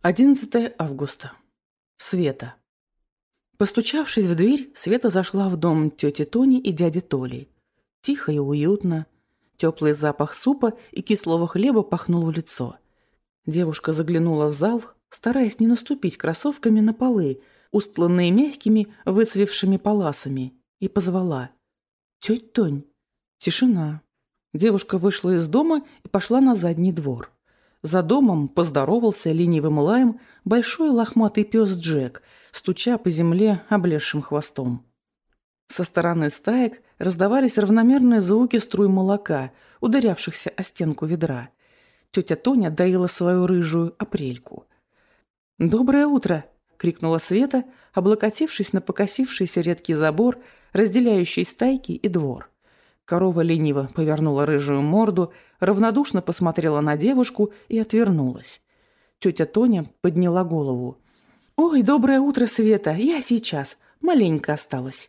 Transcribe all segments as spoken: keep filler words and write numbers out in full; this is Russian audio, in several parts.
одиннадцатое августа. Света. Постучавшись в дверь, Света зашла в дом тети Тони и дяди Толи. Тихо и уютно. Теплый запах супа и кислого хлеба пахнул в лицо. Девушка заглянула в зал, стараясь не наступить кроссовками на полы, устланные мягкими, выцвевшими паласами, и позвала: «Тётя Тонь». Тишина. Девушка вышла из дома и пошла на задний двор. За домом поздоровался ленивым лаем большой лохматый пес Джек, стуча по земле облезшим хвостом. Со стороны стаек раздавались равномерные звуки струй молока, ударявшихся о стенку ведра. Тетя Тоня доила свою рыжую апрельку. «Доброе утро!» — крикнула Света, облокотившись на покосившийся редкий забор, разделяющий стайки и двор. Корова лениво повернула рыжую морду, равнодушно посмотрела на девушку и отвернулась. Тетя Тоня подняла голову. «Ой, доброе утро, Света! Я сейчас. Маленько осталось».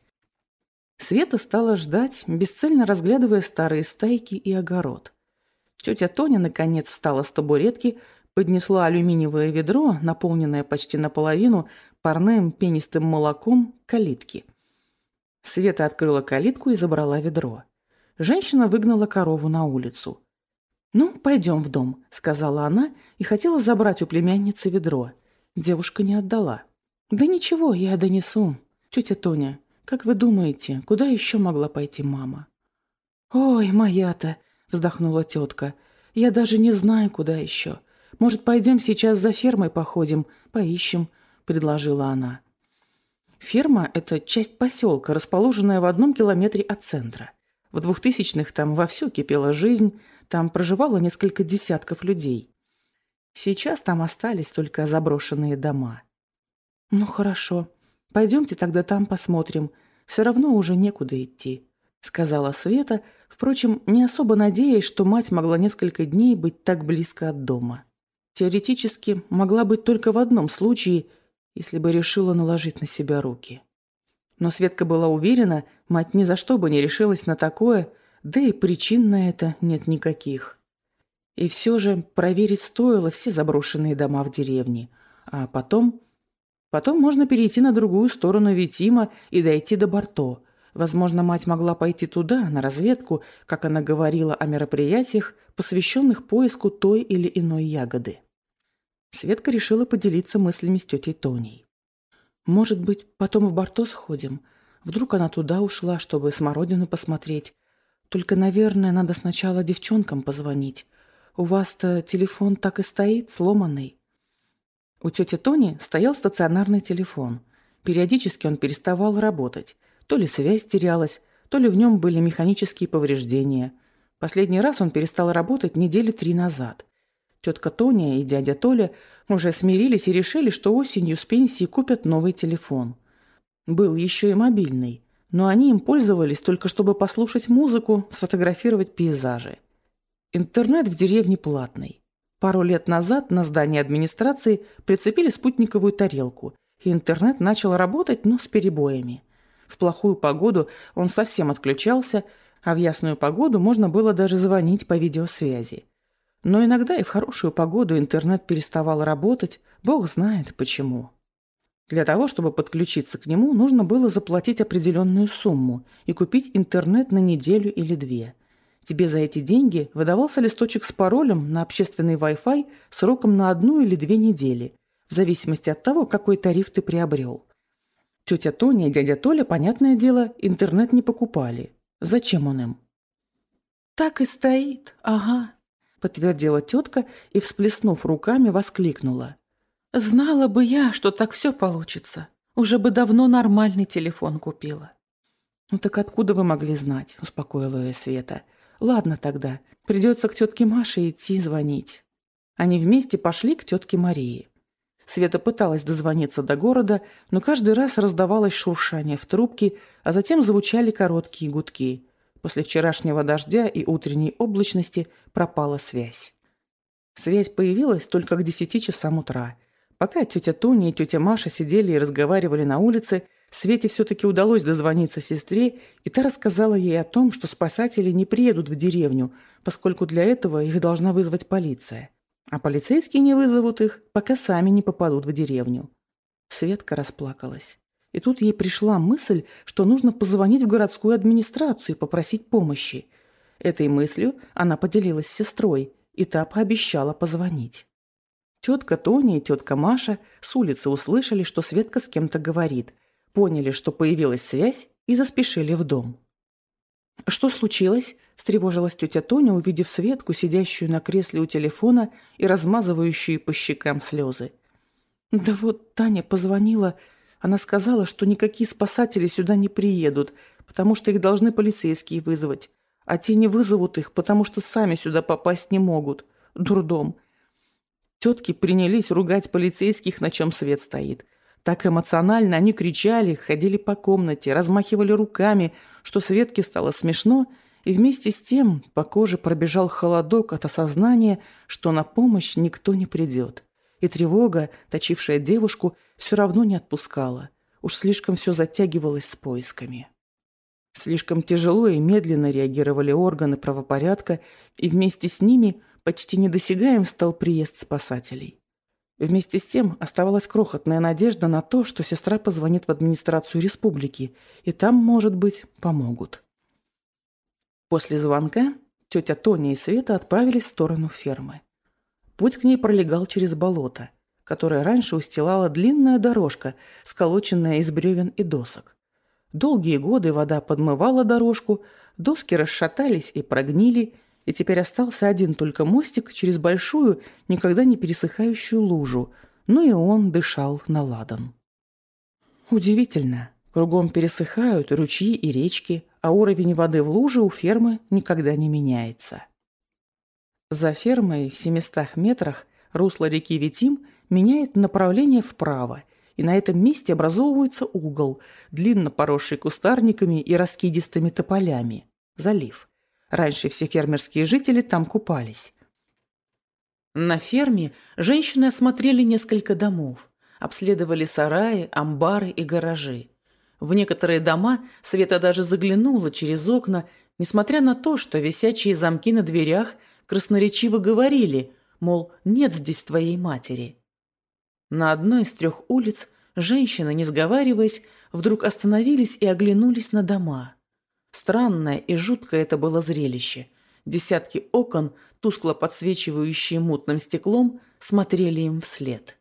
Света стала ждать, бесцельно разглядывая старые стайки и огород. Тетя Тоня, наконец, встала с табуретки, поднесла алюминиевое ведро, наполненное почти наполовину парным пенистым молоком, к калитке. Света открыла калитку и забрала ведро. Женщина выгнала корову на улицу. «Ну, пойдем в дом», — сказала она и хотела забрать у племянницы ведро. Девушка не отдала. «Да ничего, я донесу. Тетя Тоня, как вы думаете, куда еще могла пойти мама?» «Ой, моя-то», — вздохнула тетка, — «я даже не знаю, куда еще. Может, пойдем сейчас за фермой походим, поищем», — предложила она. Ферма — это часть поселка, расположенная в одном километре от центра. В двухтысячных там вовсю кипела жизнь, там проживало несколько десятков людей. Сейчас там остались только заброшенные дома. «Ну хорошо, пойдемте тогда там посмотрим, все равно уже некуда идти», — сказала Света, впрочем, не особо надеясь, что мать могла несколько дней быть так близко от дома. Теоретически могла быть только в одном случае, если бы решила наложить на себя руки. Но Светка была уверена, мать ни за что бы не решилась на такое, да и причин на это нет никаких. И все же проверить стоило все заброшенные дома в деревне. А потом... Потом можно перейти на другую сторону Витима и дойти до Барто. Возможно, мать могла пойти туда, на разведку, как она говорила о мероприятиях, посвященных поиску той или иной ягоды. Светка решила поделиться мыслями с тетей Тоней. «Может быть, потом в Барто сходим? Вдруг она туда ушла, чтобы смородину посмотреть. Только, наверное, надо сначала девчонкам позвонить. У вас-то телефон так и стоит, сломанный». У тети Тони стоял стационарный телефон. Периодически он переставал работать. То ли связь терялась, то ли в нем были механические повреждения. Последний раз он перестал работать недели три назад. Тетка Тоня и дядя Толя уже смирились и решили, что осенью с пенсии купят новый телефон. Был еще и мобильный, но они им пользовались только чтобы послушать музыку, сфотографировать пейзажи. Интернет в деревне платный. Пару лет назад на здание администрации прицепили спутниковую тарелку, и интернет начал работать, но с перебоями. В плохую погоду он совсем отключался, а в ясную погоду можно было даже звонить по видеосвязи. Но иногда и в хорошую погоду интернет переставал работать, бог знает почему. Для того, чтобы подключиться к нему, нужно было заплатить определенную сумму и купить интернет на неделю или две. Тебе за эти деньги выдавался листочек с паролем на общественный Wi-Fi сроком на одну или две недели, в зависимости от того, какой тариф ты приобрел. Тетя Тоня и дядя Толя, понятное дело, интернет не покупали. Зачем он им? «Так и стоит, ага», — подтвердила тетка и, всплеснув руками, воскликнула. «Знала бы я, что так все получится. Уже бы давно нормальный телефон купила». «Ну так откуда вы могли знать?» — успокоила ее Света. «Ладно тогда, придется к тетке Маше идти звонить». Они вместе пошли к тетке Марии. Света пыталась дозвониться до города, но каждый раз раздавалось шуршание в трубке, а затем звучали короткие гудки. После вчерашнего дождя и утренней облачности пропала связь. Связь появилась только к десяти часам утра. Пока тетя Тоня и тетя Маша сидели и разговаривали на улице, Свете все-таки удалось дозвониться сестре, и та рассказала ей о том, что спасатели не приедут в деревню, поскольку для этого их должна вызвать полиция. А полицейские не вызовут их, пока сами не попадут в деревню. Светка расплакалась. И тут ей пришла мысль, что нужно позвонить в городскую администрацию и попросить помощи. Этой мыслью она поделилась с сестрой, и та пообещала позвонить. Тетка Тоня и тетка Маша с улицы услышали, что Светка с кем-то говорит, поняли, что появилась связь, и заспешили в дом. «Что случилось?» – встревожилась тетя Тоня, увидев Светку, сидящую на кресле у телефона и размазывающую по щекам слезы. «Да вот Таня позвонила. Она сказала, что никакие спасатели сюда не приедут, потому что их должны полицейские вызвать. А те не вызовут их, потому что сами сюда попасть не могут. Дурдом». Тетки принялись ругать полицейских, на чем свет стоит. Так эмоционально они кричали, ходили по комнате, размахивали руками, что Светке стало смешно, и вместе с тем по коже пробежал холодок от осознания, что на помощь никто не придет. И тревога, точившая девушку, все равно не отпускала. Уж слишком все затягивалось с поисками. Слишком тяжело и медленно реагировали органы правопорядка, и вместе с ними почти недосягаем стал приезд спасателей. Вместе с тем оставалась крохотная надежда на то, что сестра позвонит в администрацию республики, и там, может быть, помогут. После звонка тетя Тоня и Света отправились в сторону фермы. Путь к ней пролегал через болото, которое раньше устилала длинная дорожка, сколоченная из бревен и досок. Долгие годы вода подмывала дорожку, доски расшатались и прогнили, и теперь остался один только мостик через большую, никогда не пересыхающую лужу, но и он дышал на ладан. Удивительно, кругом пересыхают ручьи и речки, а уровень воды в луже у фермы никогда не меняется. За фермой в семистах метрах русло реки Витим меняет направление вправо, и на этом месте образовывается угол, длинно поросший кустарниками и раскидистыми тополями – залив. Раньше все фермерские жители там купались. На ферме женщины осмотрели несколько домов, обследовали сараи, амбары и гаражи. В некоторые дома Света даже заглянула через окна, несмотря на то, что висячие замки на дверях красноречиво говорили, мол, нет здесь твоей матери. На одной из трех улиц женщины, не сговариваясь, вдруг остановились и оглянулись на дома. Странное и жуткое это было зрелище. Десятки окон, тускло подсвечивающие мутным стеклом, смотрели им вслед.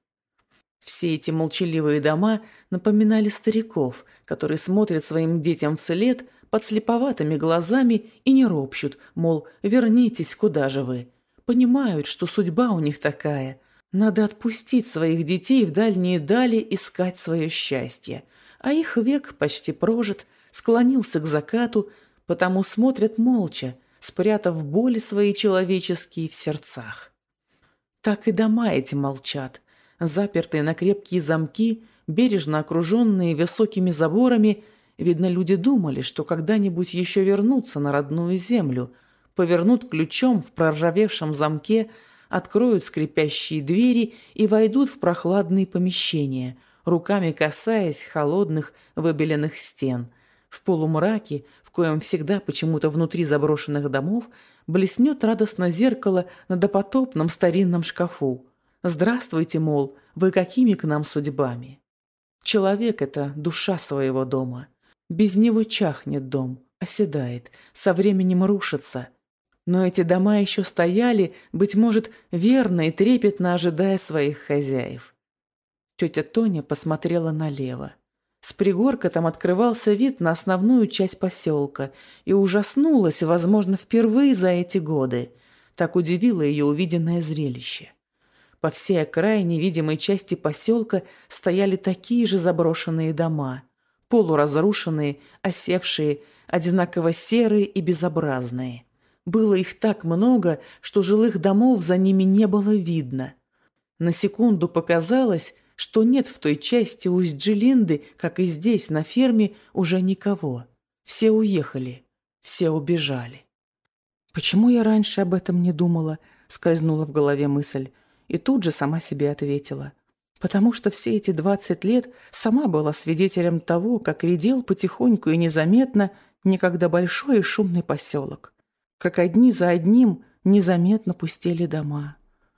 Все эти молчаливые дома напоминали стариков, которые смотрят своим детям вслед подслеповатыми глазами и не ропщут, мол, вернитесь, куда же вы. Понимают, что судьба у них такая. Надо отпустить своих детей в дальние дали искать свое счастье. А их век почти прожит, склонился к закату, потому смотрят молча, спрятав боли свои человеческие в сердцах. Так и дома эти молчат, запертые на крепкие замки, бережно окруженные высокими заборами. Видно, люди думали, что когда-нибудь еще вернутся на родную землю, повернут ключом в проржавевшем замке, откроют скрипящие двери и войдут в прохладные помещения, руками касаясь холодных выбеленных стен. В полумраке, в коем всегда почему-то внутри заброшенных домов, блеснет радостно зеркало на допотопном старинном шкафу. «Здравствуйте, мол, вы какими к нам судьбами?» Человек – это душа своего дома. Без него чахнет дом, оседает, со временем рушится. Но эти дома еще стояли, быть может, верно и трепетно ожидая своих хозяев. Тетя Тоня посмотрела налево. С пригорка там открывался вид на основную часть поселка и ужаснулась, возможно, впервые за эти годы. Так удивило ее увиденное зрелище. По всей окраине видимой части поселка стояли такие же заброшенные дома, полуразрушенные, осевшие, одинаково серые и безобразные. Было их так много, что жилых домов за ними не было видно. На секунду показалось, что нет в той части Усть-Джилинды, как и здесь, на ферме, уже никого. Все уехали, все убежали. «Почему я раньше об этом не думала?» — скользнула в голове мысль. И тут же сама себе ответила. Потому что все эти двадцать лет сама была свидетелем того, как редел потихоньку и незаметно некогда большой и шумный поселок. Как одни за одним незаметно пустели дома.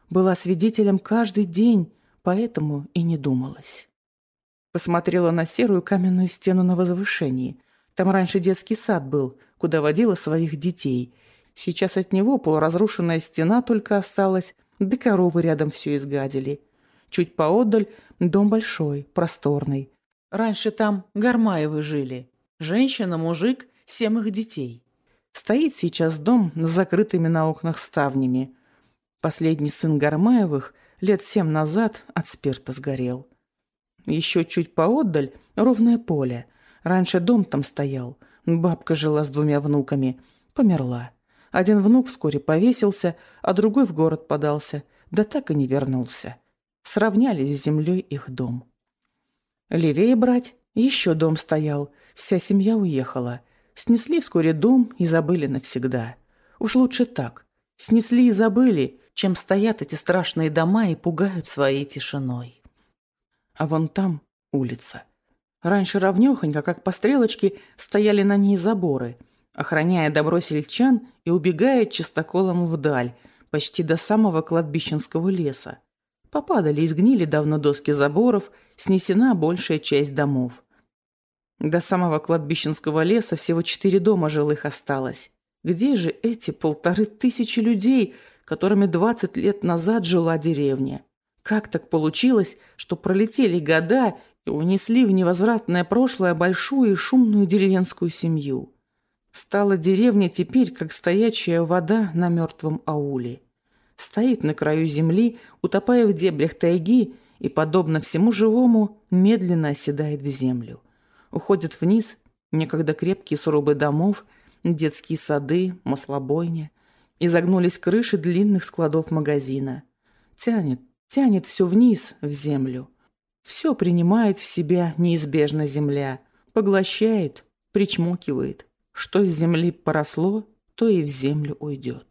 Была свидетелем каждый день, поэтому и не думалась. Посмотрела на серую каменную стену на возвышении. Там раньше детский сад был, куда водила своих детей. Сейчас от него полуразрушенная стена только осталась, да коровы рядом все изгадили. Чуть поодаль дом большой, просторный. Раньше там Гармаевы жили. Женщина, мужик, семь их детей. Стоит сейчас дом с закрытыми на окнах ставнями. Последний сын Гармаевых лет семь назад от спирта сгорел. Еще чуть поотдаль ровное поле. Раньше дом там стоял. Бабка жила с двумя внуками. Померла. Один внук вскоре повесился, а другой в город подался. Да так и не вернулся. Сравняли с землей их дом. Левее брать, еще дом стоял. Вся семья уехала. Снесли вскоре дом и забыли навсегда. Уж лучше так. Снесли и забыли, чем стоят эти страшные дома и пугают своей тишиной. А вон там улица. Раньше ровнёхонько, как по стрелочке, стояли на ней заборы, охраняя добро сельчан и убегая чистоколом вдаль, почти до самого кладбищенского леса. Попадали и сгнили давно доски заборов, снесена большая часть домов. До самого кладбищенского леса всего четыре дома жилых осталось. Где же эти полторы тысячи людей, которыми двадцать лет назад жила деревня? Как так получилось, что пролетели года и унесли в невозвратное прошлое большую и шумную деревенскую семью? Стала деревня теперь, как стоячая вода на мертвом ауле. Стоит на краю земли, утопая в дебрях тайги, и, подобно всему живому, медленно оседает в землю. Уходят вниз некогда крепкие срубы домов, детские сады, маслобойня. Изогнулись крыши длинных складов магазина. Тянет, тянет все вниз, в землю. Все принимает в себя неизбежно земля, поглощает, причмокивает. Что с земли поросло, то и в землю уйдет.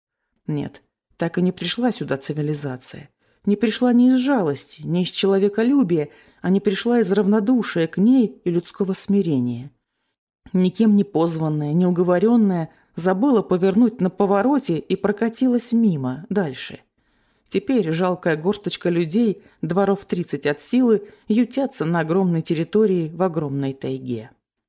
Нет, так и не пришла сюда цивилизация. Не пришла ни из жалости, ни из человеколюбия, а не пришла из равнодушия к ней и людского смирения. Никем не позванная, не уговоренная, забыла повернуть на повороте и прокатилась мимо, дальше. Теперь жалкая горсточка людей, дворов тридцать от силы, ютятся на огромной территории в огромной тайге.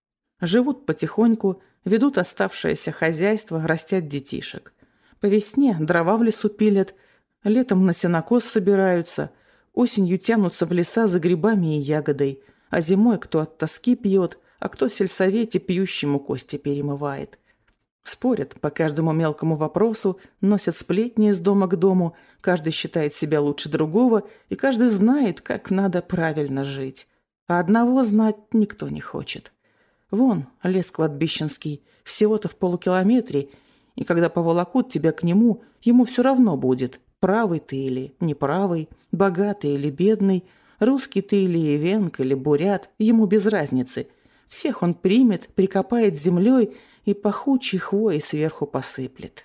Живут потихоньку, ведут оставшееся хозяйство, растят детишек. По весне дрова в лесу пилят, летом на сенокос собираются, осенью тянутся в леса за грибами и ягодой, а зимой кто от тоски пьет, а кто в сельсовете пьющему кости перемывает. Спорят по каждому мелкому вопросу, носят сплетни из дома к дому, каждый считает себя лучше другого, и каждый знает, как надо правильно жить. А одного знать никто не хочет. Вон лес кладбищенский, всего-то в полукилометре, и когда поволокут тебя к нему, ему все равно будет, правый ты или неправый, богатый или бедный, русский ты или эвенк, или бурят, ему без разницы. Всех он примет, прикопает землей и пахучей хвоей сверху посыплет.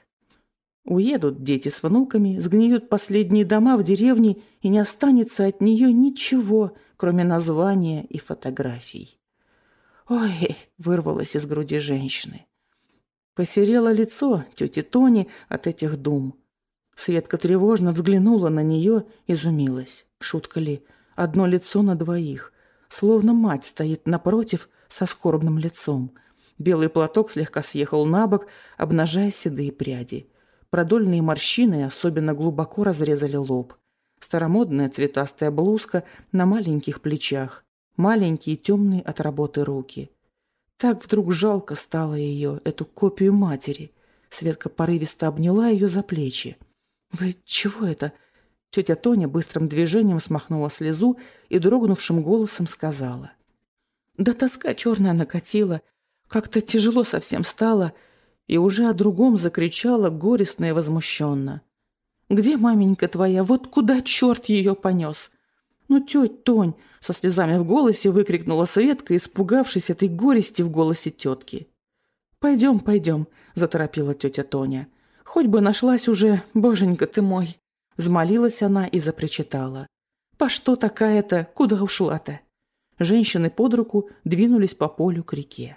Уедут дети с внуками, сгниют последние дома в деревне, и не останется от нее ничего, кроме названия и фотографий. «Ой!» — вырвалось из груди женщины. Посерело лицо тети Тони от этих дум. Светка тревожно взглянула на нее, изумилась. Шутка ли? Одно лицо на двоих. Словно мать стоит напротив со скорбным лицом. Белый платок слегка съехал на бок, обнажая седые пряди. Продольные морщины особенно глубоко разрезали лоб. Старомодная цветастая блузка на маленьких плечах. Маленькие темные от работы руки. Так вдруг жалко стало ее, эту копию матери. Светка порывисто обняла ее за плечи. «Вы чего это?» Тетя Тоня быстрым движением смахнула слезу и дрогнувшим голосом сказала. «Да тоска черная накатила, как-то тяжело совсем стало, и уже о другом закричала горестно и возмущенно. Где маменька твоя? Вот куда черт ее понес?» «Ну, тетя Тонь!» — со слезами в голосе выкрикнула Светка, испугавшись этой горести в голосе тетки. «Пойдем, пойдем», — заторопила тетя Тоня. «Хоть бы нашлась уже, боженька ты мой!» Взмолилась она и запричитала. «По что такая-то? Куда ушла-то?» Женщины под руку двинулись по полю к реке.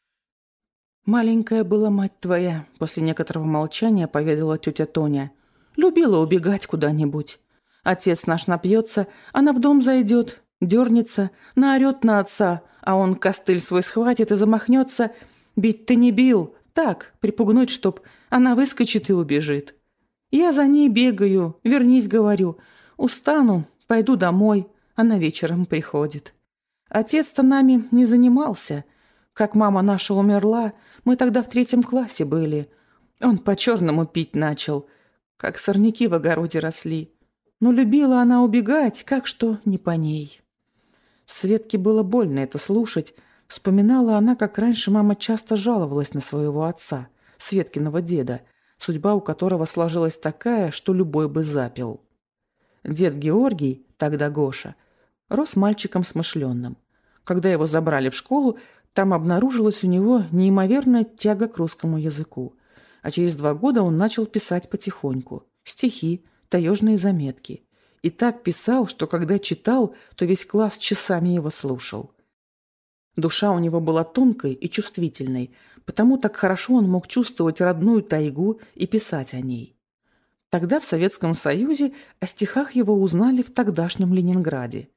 «Маленькая была мать твоя», — после некоторого молчания поведала тетя Тоня. Любила убегать куда-нибудь. Отец наш напьется, она в дом зайдет, дернется, наорет на отца, а он костыль свой схватит и замахнется. Бить-то не бил, так, припугнуть, чтоб она выскочит и убежит. Я за ней бегаю, вернись, говорю. Устану, пойду домой, она вечером приходит. Отец-то нами не занимался. Как мама наша умерла, мы тогда в третьем классе были. Он по-черному пить начал, как сорняки в огороде росли. Но любила она убегать, как что не по ней. Светке было больно это слушать. Вспоминала она, как раньше мама часто жаловалась на своего отца, Светкиного деда, судьба у которого сложилась такая, что любой бы запил. Дед Георгий, тогда Гоша, рос мальчиком смышленным. Когда его забрали в школу, там обнаружилась у него неимоверная тяга к русскому языку. А через два года он начал писать потихоньку. Стихи, таежные заметки. И так писал, что когда читал, то весь класс часами его слушал. Душа у него была тонкой и чувствительной, потому так хорошо он мог чувствовать родную тайгу и писать о ней. Тогда в Советском Союзе о стихах его узнали в тогдашнем Ленинграде.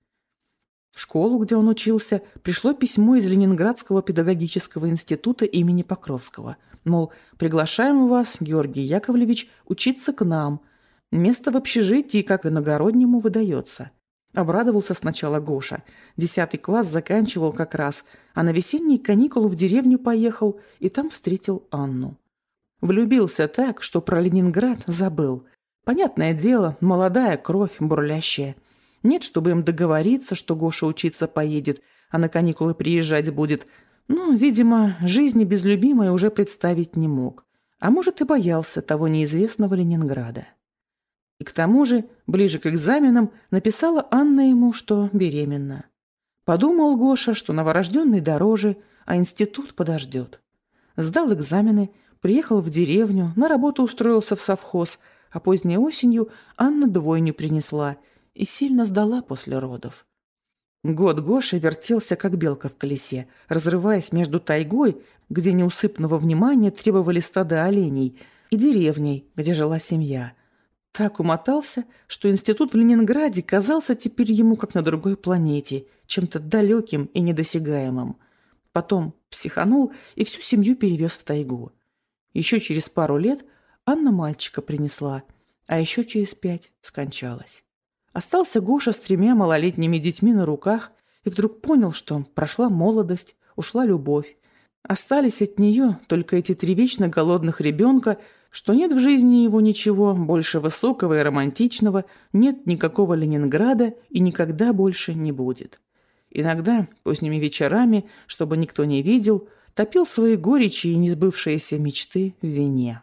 В школу, где он учился, пришло письмо из Ленинградского педагогического института имени Покровского. Мол, приглашаем вас, Георгий Яковлевич, учиться к нам. Место в общежитии, как иногороднему, выдается. Обрадовался сначала Гоша. Десятый класс заканчивал как раз, а на весенние каникулы в деревню поехал и там встретил Анну. Влюбился так, что про Ленинград забыл. Понятное дело, молодая кровь, бурлящая. Нет, чтобы им договориться, что Гоша учиться поедет, а на каникулы приезжать будет. Ну, видимо, жизни без любимой уже представить не мог. А может, и боялся того неизвестного Ленинграда. И к тому же, ближе к экзаменам, написала Анна ему, что беременна. Подумал Гоша, что новорожденный дороже, а институт подождет. Сдал экзамены, приехал в деревню, на работу устроился в совхоз, а поздней осенью Анна двойню принесла и сильно сдала после родов. Год Гоша вертелся, как белка в колесе, разрываясь между тайгой, где неусыпного внимания требовали стада оленей, и деревней, где жила семья. Так умотался, что институт в Ленинграде казался теперь ему как на другой планете, чем-то далеким и недосягаемым. Потом психанул и всю семью перевез в тайгу. Еще через пару лет Анна мальчика принесла, а еще через пять скончалась. Остался Гоша с тремя малолетними детьми на руках и вдруг понял, что прошла молодость, ушла любовь. Остались от нее только эти три вечно голодных ребенка, что нет в жизни его ничего больше высокого и романтичного, нет никакого Ленинграда и никогда больше не будет. Иногда, поздними вечерами, чтобы никто не видел, топил свои горечи и несбывшиеся мечты в вине.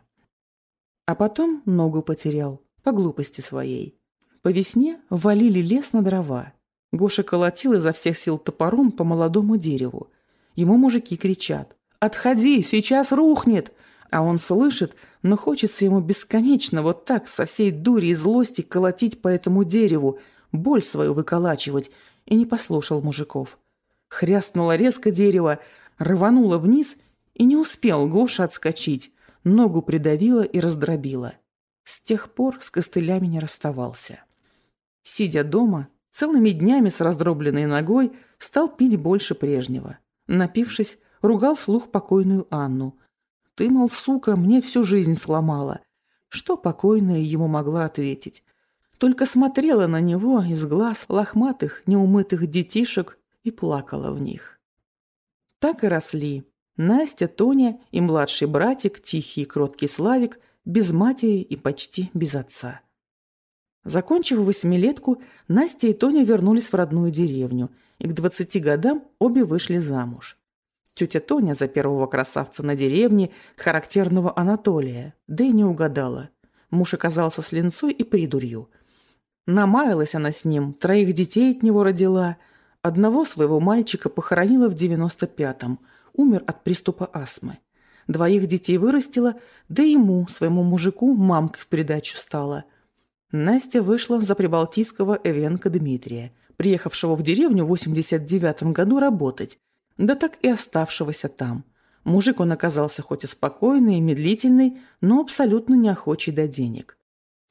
А потом ногу потерял, по глупости своей. По весне валили лес на дрова. Гоша колотил изо всех сил топором по молодому дереву. Ему мужики кричат: «Отходи, сейчас рухнет!» А он слышит, но хочется ему бесконечно вот так со всей дури и злости колотить по этому дереву, боль свою выколачивать, и не послушал мужиков. Хрястнуло резко дерево, рвануло вниз, и не успел Гоша отскочить, ногу придавило и раздробило. С тех пор с костылями не расставался. Сидя дома, целыми днями с раздробленной ногой, стал пить больше прежнего. Напившись, ругал вслух покойную Анну. «Ты, мол, сука, мне всю жизнь сломала». Что покойная ему могла ответить? Только смотрела на него из глаз лохматых, неумытых детишек и плакала в них. Так и росли Настя, Тоня и младший братик, тихий и кроткий Славик, без матери и почти без отца. Закончив восьмилетку, Настя и Тоня вернулись в родную деревню, и к двадцати годам обе вышли замуж. Тетя Тоня за первого красавца на деревне, характерного Анатолия, да и не угадала. Муж оказался с линцой и придурью. Намаялась она с ним, троих детей от него родила. Одного своего мальчика похоронила в девяносто пятом, умер от приступа астмы. Двоих детей вырастила, да и ему, своему мужику, мамкой в придачу стала. Настя вышла за прибалтийского Эвенка Дмитрия, приехавшего в деревню в восемьдесят девятом году работать, да так и оставшегося там. Мужик он оказался хоть и спокойный и медлительный, но абсолютно неохочий до денег.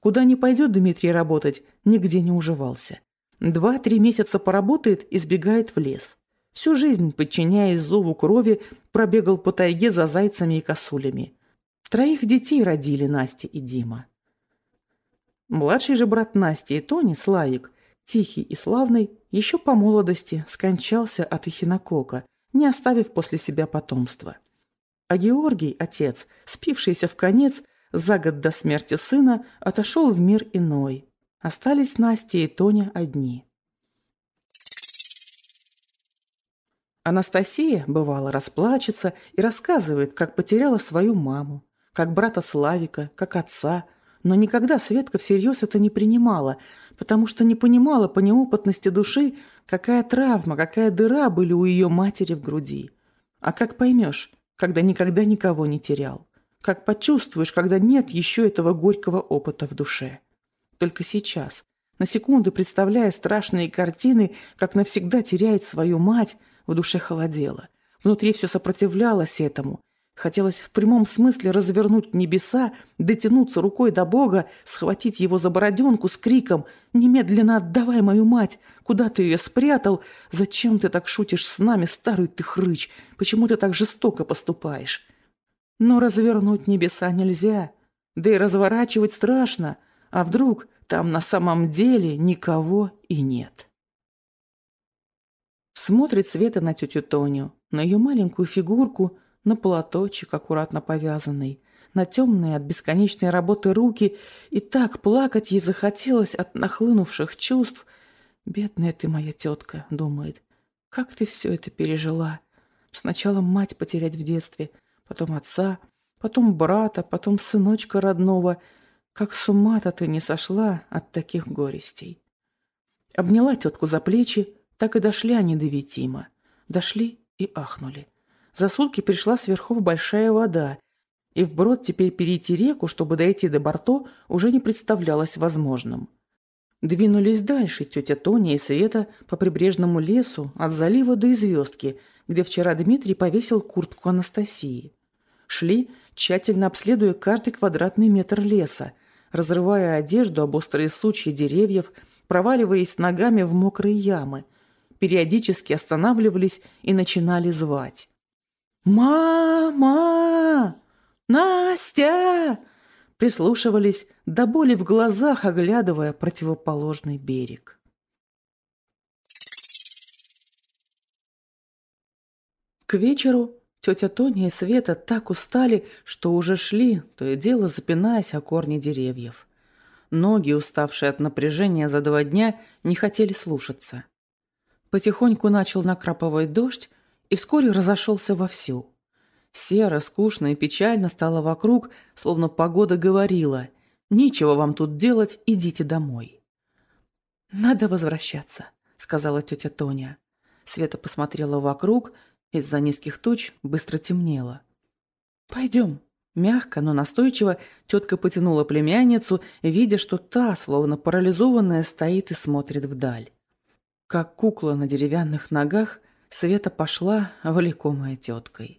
Куда ни пойдет Дмитрий работать, нигде не уживался. Два-три месяца поработает и сбегает в лес. Всю жизнь, подчиняясь зову крови, пробегал по тайге за зайцами и косулями. Троих детей родили Настя и Дима. Младший же брат Насти и Тони, Славик, тихий и славный, еще по молодости скончался от эхинокока, не оставив после себя потомства. А Георгий, отец, спившийся в конец, за год до смерти сына, отошел в мир иной. Остались Настя и Тоня одни. Анастасия, бывало, расплачется и рассказывает, как потеряла свою маму, как брата Славика, как отца, но никогда Светка всерьез это не принимала, потому что не понимала по неопытности души, какая травма, какая дыра были у ее матери в груди. А как поймешь, когда никогда никого не терял? Как почувствуешь, когда нет еще этого горького опыта в душе? Только сейчас, на секунду представляя страшные картины, как навсегда теряет свою мать, в душе холодело. Внутри все сопротивлялось этому. Хотелось в прямом смысле развернуть небеса, дотянуться рукой до Бога, схватить его за бороденку с криком: «Немедленно отдавай мою мать! Куда ты ее спрятал? Зачем ты так шутишь с нами, старый ты хрыч? Почему ты так жестоко поступаешь?» Но развернуть небеса нельзя, да и разворачивать страшно. А вдруг там на самом деле никого и нет? Смотрит Света на тетю Тоню, на ее маленькую фигурку, на платочек, аккуратно повязанный, на темные от бесконечной работы руки, и так плакать ей захотелось от нахлынувших чувств. «Бедная ты моя тетка», — думает, — «как ты все это пережила? Сначала мать потерять в детстве, потом отца, потом брата, потом сыночка родного. Как с ума-то ты не сошла от таких горестей?» Обняла тетку за плечи, так и дошли они до Витима. Дошли и ахнули. За сутки пришла с верхов большая вода, и вброд теперь перейти реку, чтобы дойти до Барто, уже не представлялось возможным. Двинулись дальше тетя Тоня и Света по прибрежному лесу от залива до Известки, где вчера Дмитрий повесил куртку Анастасии. Шли, тщательно обследуя каждый квадратный метр леса, разрывая одежду об острые сучья деревьев, проваливаясь ногами в мокрые ямы. Периодически останавливались и начинали звать. «Мама! Настя!» Прислушивались, до боли в глазах оглядывая противоположный берег. К вечеру тетя Тоня и Света так устали, что уже шли, то и дело запинаясь о корни деревьев. Ноги, уставшие от напряжения за два дня, не хотели слушаться. Потихоньку начал накрапывать дождь и вскоре разошелся вовсю. Серо, скучно и печально стало вокруг, словно погода говорила: «Нечего вам тут делать, идите домой». «Надо возвращаться», — сказала тетя Тоня. Света посмотрела вокруг, из-за низких туч быстро темнело. «Пойдем». Мягко, но настойчиво тетка потянула племянницу, видя, что та, словно парализованная, стоит и смотрит вдаль. Как кукла на деревянных ногах, Света пошла, влекомая теткой.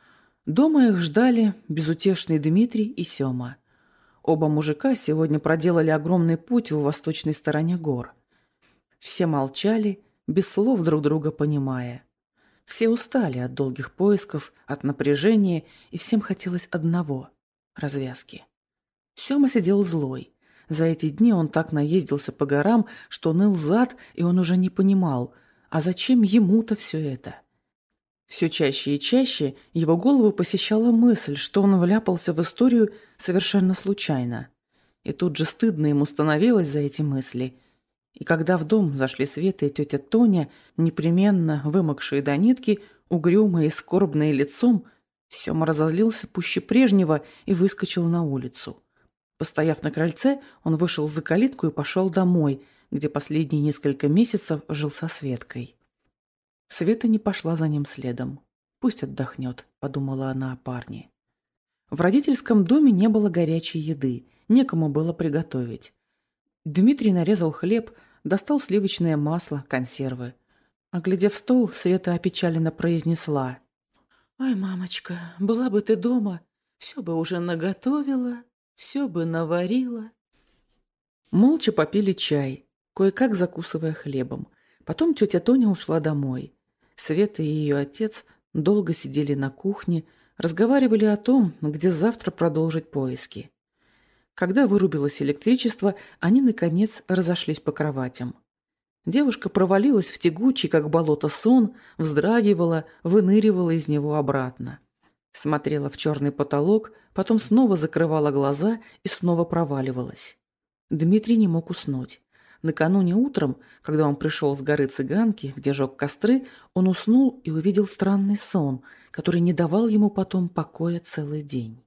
Дома их ждали безутешный Дмитрий и Сема. Оба мужика сегодня проделали огромный путь в восточной стороне гор. Все молчали, без слов друг друга понимая. Все устали от долгих поисков, от напряжения, и всем хотелось одного — развязки. Сема сидел злой. За эти дни он так наездился по горам, что ныл зад, и он уже не понимал, а зачем ему-то все это? Все чаще и чаще его голову посещала мысль, что он вляпался в историю совершенно случайно. И тут же стыдно ему становилось за эти мысли. И когда в дом зашли Света и тетя Тоня, непременно вымокшие до нитки, угрюмые и скорбные лицом, Сема разозлился пуще прежнего и выскочил на улицу. Постояв на крыльце, он вышел за калитку и пошел домой, где последние несколько месяцев жил со Светкой. Света не пошла за ним следом. «Пусть отдохнет», — подумала она о парне. В родительском доме не было горячей еды, некому было приготовить. Дмитрий нарезал хлеб, достал сливочное масло, консервы. Оглядев стол, Света опечаленно произнесла: «Ой, мамочка, была бы ты дома, все бы уже наготовила, все бы наварила». Молча попили чай, кое-как закусывая хлебом. Потом тетя Тоня ушла домой. Света и ее отец долго сидели на кухне, разговаривали о том, где завтра продолжить поиски. Когда вырубилось электричество, они, наконец, разошлись по кроватям. Девушка провалилась в тягучий, как болото, сон, вздрагивала, выныривала из него обратно. Смотрела в черный потолок, потом снова закрывала глаза и снова проваливалась. Дмитрий не мог уснуть. Накануне утром, когда он пришел с горы Цыганки, где жег костры, он уснул и увидел странный сон, который не давал ему потом покоя целый день.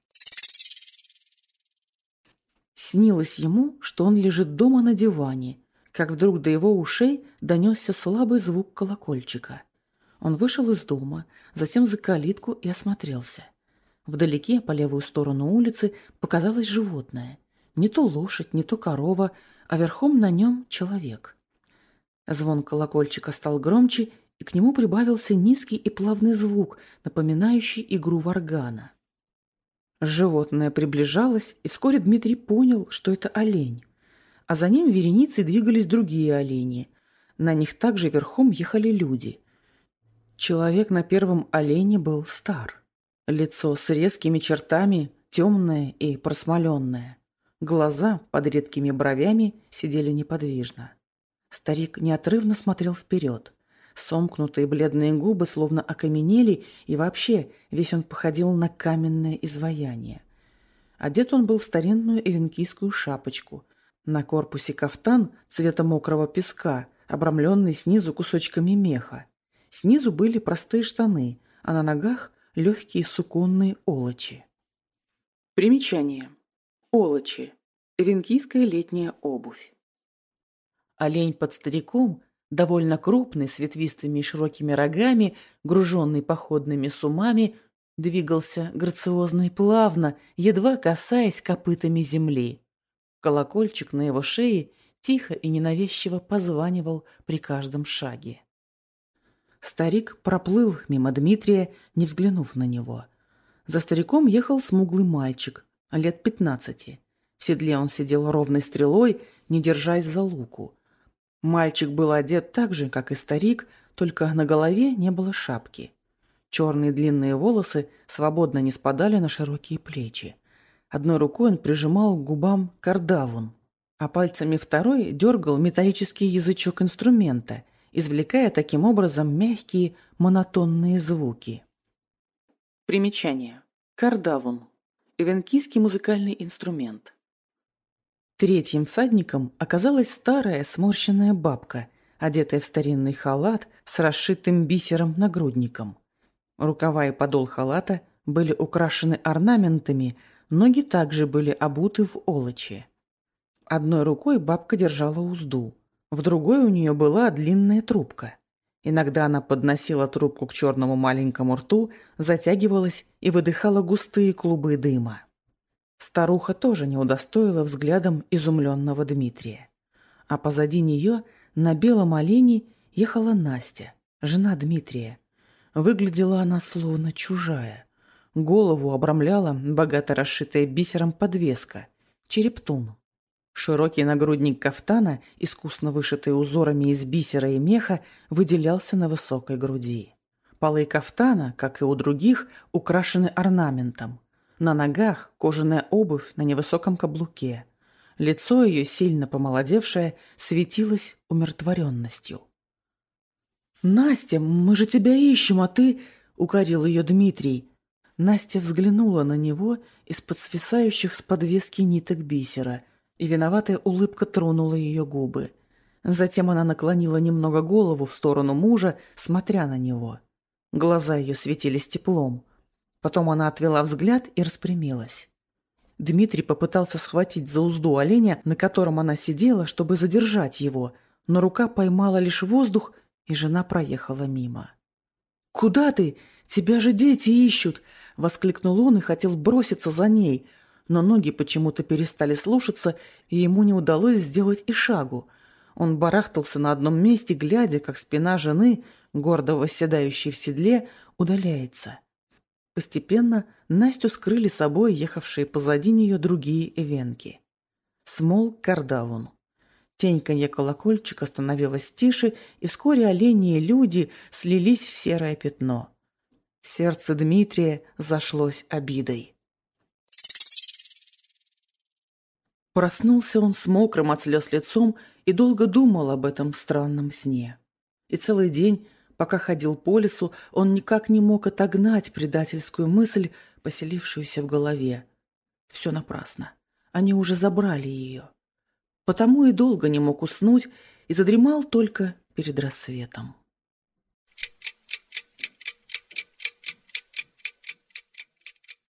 Снилось ему, что он лежит дома на диване, как вдруг до его ушей донесся слабый звук колокольчика. Он вышел из дома, затем за калитку и осмотрелся. Вдалеке, по левую сторону улицы, показалось животное. Не то лошадь, не то корова, а верхом на нем человек. Звон колокольчика стал громче, и к нему прибавился низкий и плавный звук, напоминающий игру варгана. Животное приближалось, и вскоре Дмитрий понял, что это олень. А за ним вереницей двигались другие олени. На них также верхом ехали люди. Человек на первом олене был стар. Лицо с резкими чертами, темное и просмоленное. Глаза под редкими бровями сидели неподвижно. Старик неотрывно смотрел вперед. Сомкнутые бледные губы словно окаменели, и вообще весь он походил на каменное изваяние. Одет он был в старинную эвенкийскую шапочку. На корпусе кафтан цвета мокрого песка, обрамленный снизу кусочками меха. Снизу были простые штаны, а на ногах легкие суконные олочи. Примечание. Олочи. Эвенкийская летняя обувь. Олень под стариком, довольно крупный, с ветвистыми и широкими рогами, груженный походными сумами, двигался грациозно и плавно, едва касаясь копытами земли. Колокольчик на его шее тихо и ненавязчиво позванивал при каждом шаге. Старик проплыл мимо Дмитрия, не взглянув на него. За стариком ехал смуглый мальчик, лет пятнадцати. В седле он сидел ровной стрелой, не держась за луку. Мальчик был одет так же, как и старик, только на голове не было шапки. Черные длинные волосы свободно не спадали на широкие плечи. Одной рукой он прижимал к губам кардавун, а пальцами второй дергал металлический язычок инструмента, извлекая таким образом мягкие монотонные звуки. Примечание. Кардавун. Эвенкийский музыкальный инструмент. Третьим всадником оказалась старая сморщенная бабка, одетая в старинный халат с расшитым бисером нагрудником. Рукава и подол халата были украшены орнаментами, ноги также были обуты в олочи. Одной рукой бабка держала узду, в другой у нее была длинная трубка. Иногда она подносила трубку к черному маленькому рту, затягивалась и выдыхала густые клубы дыма. Старуха тоже не удостоила взглядом изумленного Дмитрия. А позади нее на белом олене ехала Настя, жена Дмитрия. Выглядела она словно чужая. Голову обрамляла богато расшитая бисером подвеска, черептун. Широкий нагрудник кафтана, искусно вышитый узорами из бисера и меха, выделялся на высокой груди. Полы кафтана, как и у других, украшены орнаментом. На ногах кожаная обувь на невысоком каблуке. Лицо ее, сильно помолодевшее, светилось умиротворенностью. «Настя, мы же тебя ищем, а ты...» — укорил ее Дмитрий. Настя взглянула на него из-под свисающих с подвески ниток бисера, и виноватая улыбка тронула ее губы. Затем она наклонила немного голову в сторону мужа, смотря на него. Глаза ее светились теплом. Потом она отвела взгляд и распрямилась. Дмитрий попытался схватить за узду оленя, на котором она сидела, чтобы задержать его, но рука поймала лишь воздух, и жена проехала мимо. «Куда ты? Тебя же дети ищут!» — воскликнул он и хотел броситься за ней, но ноги почему-то перестали слушаться, и ему не удалось сделать и шагу. Он барахтался на одном месте, глядя, как спина жены, гордо восседающей в седле, удаляется. Постепенно Настю скрыли собой ехавшие позади нее другие эвенки. Смолк Кардаун. Теньканье колокольчика становилось тише, и вскоре олени и люди слились в серое пятно. Сердце Дмитрия зашлось обидой. Проснулся он с мокрым от слез лицом и долго думал об этом странном сне. И целый день, пока ходил по лесу, он никак не мог отогнать предательскую мысль, поселившуюся в голове. Все напрасно. Они уже забрали ее. Потому и долго не мог уснуть и задремал только перед рассветом.